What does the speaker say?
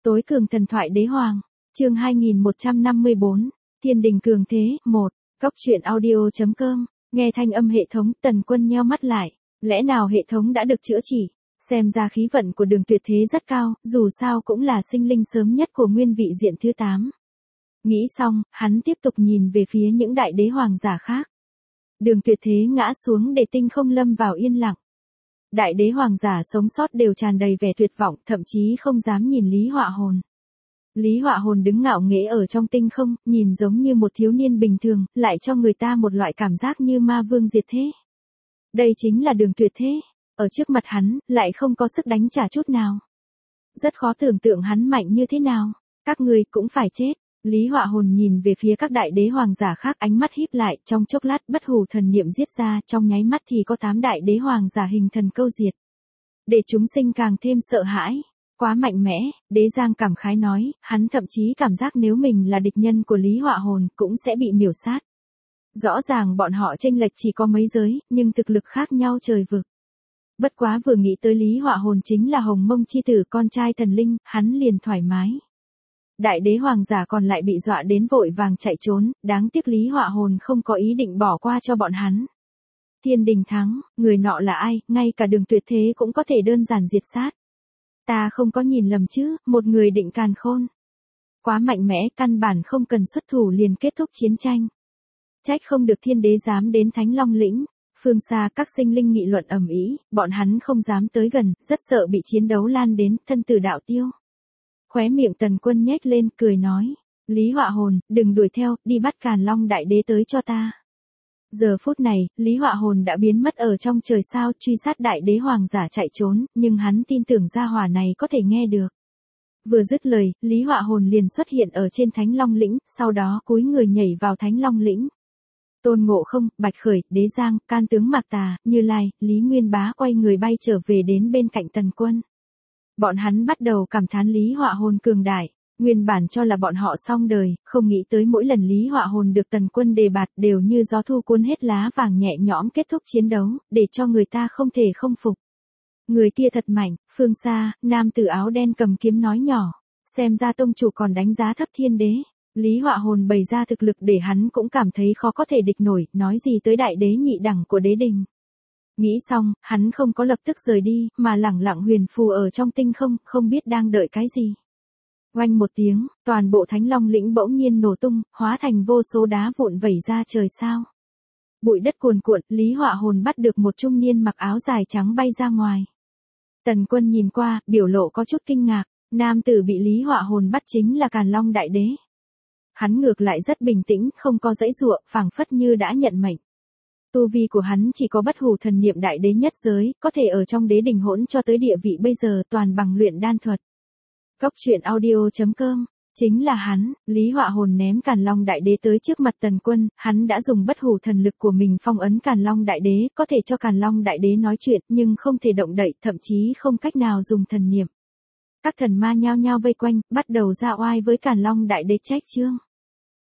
Tối cường thần thoại đế hoàng, chương 2154, Thiên đình cường thế, 1, Cốc truyện audio.com, nghe thanh âm hệ thống. Tần Quân nheo mắt lại, lẽ nào hệ thống đã được chữa trị, xem ra khí vận của Đường Tuyệt Thế rất cao, dù sao cũng là sinh linh sớm nhất của nguyên vị diện thứ 8. Nghĩ xong, hắn tiếp tục nhìn về phía những đại đế hoàng giả khác. Đường Tuyệt Thế ngã xuống để tinh không lâm vào yên lặng. Đại đế hoàng giả sống sót đều tràn đầy vẻ tuyệt vọng, thậm chí không dám nhìn Lý Họa Hồn. Lý Họa Hồn đứng ngạo nghễ ở trong tinh không, nhìn giống như một thiếu niên bình thường, lại cho người ta một loại cảm giác như ma vương diệt thế. Đây chính là Đường Tuyệt Thế, ở trước mặt hắn, lại không có sức đánh trả chút nào. Rất khó tưởng tượng hắn mạnh như thế nào, các người cũng phải chết. Lý Họa Hồn nhìn về phía các đại đế hoàng giả khác, ánh mắt híp lại, trong chốc lát bất hủ thần niệm giết ra, trong nháy mắt thì có 8 đại đế hoàng giả hình thần câu diệt. Để chúng sinh càng thêm sợ hãi, quá mạnh mẽ, Đế Giang cảm khái nói, hắn thậm chí cảm giác nếu mình là địch nhân của Lý Họa Hồn cũng sẽ bị miểu sát. Rõ ràng bọn họ chênh lệch chỉ có mấy giới, nhưng thực lực khác nhau trời vực. Bất quá vừa nghĩ tới Lý Họa Hồn chính là Hồng Mông chi tử, con trai thần linh, hắn liền thoải mái. Đại đế hoàng giả còn lại bị dọa đến vội vàng chạy trốn, đáng tiếc Lý Họa Hồn không có ý định bỏ qua cho bọn hắn. Thiên đình thắng, người nọ là ai, ngay cả Đường Tuyệt Thế cũng có thể đơn giản diệt sát. Ta không có nhìn lầm chứ, một người định càn khôn. Quá mạnh mẽ, căn bản không cần xuất thủ liền kết thúc chiến tranh. Trách không được thiên đế dám đến Thánh Long Lĩnh. Phương xa các sinh linh nghị luận ầm ĩ, bọn hắn không dám tới gần, rất sợ bị chiến đấu lan đến, thân tử đạo tiêu. Khóe miệng Tần Quân nhếch lên, cười nói, Lý Họa Hồn, đừng đuổi theo, đi bắt Càn Long đại đế tới cho ta. Giờ phút này, Lý Họa Hồn đã biến mất ở trong trời sao, truy sát đại đế hoàng giả chạy trốn, nhưng hắn tin tưởng gia hỏa này có thể nghe được. Vừa dứt lời, Lý Họa Hồn liền xuất hiện ở trên Thánh Long Lĩnh, sau đó cúi người nhảy vào Thánh Long Lĩnh. Tôn Ngộ Không, Bạch Khởi, Đế Giang, Can Tướng Mạc Tà, Như Lai, Lý Nguyên Bá quay người bay trở về đến bên cạnh Tần Quân. Bọn hắn bắt đầu cảm thán Lý Họa Hồn cường đại, nguyên bản cho là bọn họ xong đời, không nghĩ tới mỗi lần Lý Họa Hồn được Tần Quân đề bạt đều như gió thu cuốn hết lá vàng, nhẹ nhõm kết thúc chiến đấu, để cho người ta không thể không phục. Người kia thật mạnh. Phương xa, nam tử áo đen cầm kiếm nói nhỏ, xem ra tông chủ còn đánh giá thấp thiên đế. Lý Họa Hồn bày ra thực lực để hắn cũng cảm thấy khó có thể địch nổi, nói gì tới đại đế nhị đẳng của đế đình. Nghĩ xong, hắn không có lập tức rời đi, mà lẳng lặng huyền phù ở trong tinh không, không biết đang đợi cái gì. Oanh một tiếng, toàn bộ Thánh Long Lĩnh bỗng nhiên nổ tung, hóa thành vô số đá vụn vẩy ra trời sao. Bụi đất cuồn cuộn, Lý Họa Hồn bắt được một trung niên mặc áo dài trắng bay ra ngoài. Tần Quân nhìn qua, biểu lộ có chút kinh ngạc, nam tử bị Lý Họa Hồn bắt chính là Càn Long đại đế. Hắn ngược lại rất bình tĩnh, không có giãy giụa, phảng phất như đã nhận mệnh. Tu vi của hắn chỉ có bất hủ thần niệm đại đế nhất giới, có thể ở trong đế đình hỗn cho tới địa vị bây giờ toàn bằng luyện đan thuật. Cốc truyện audio.com, chính là hắn. Lý Họa Hồn ném Càn Long đại đế tới trước mặt Tần Quân, hắn đã dùng bất hủ thần lực của mình phong ấn Càn Long đại đế, có thể cho Càn Long đại đế nói chuyện, nhưng không thể động đậy, thậm chí không cách nào dùng thần niệm. Các thần ma nhao nhao vây quanh, bắt đầu ra oai với Càn Long đại đế trách chương.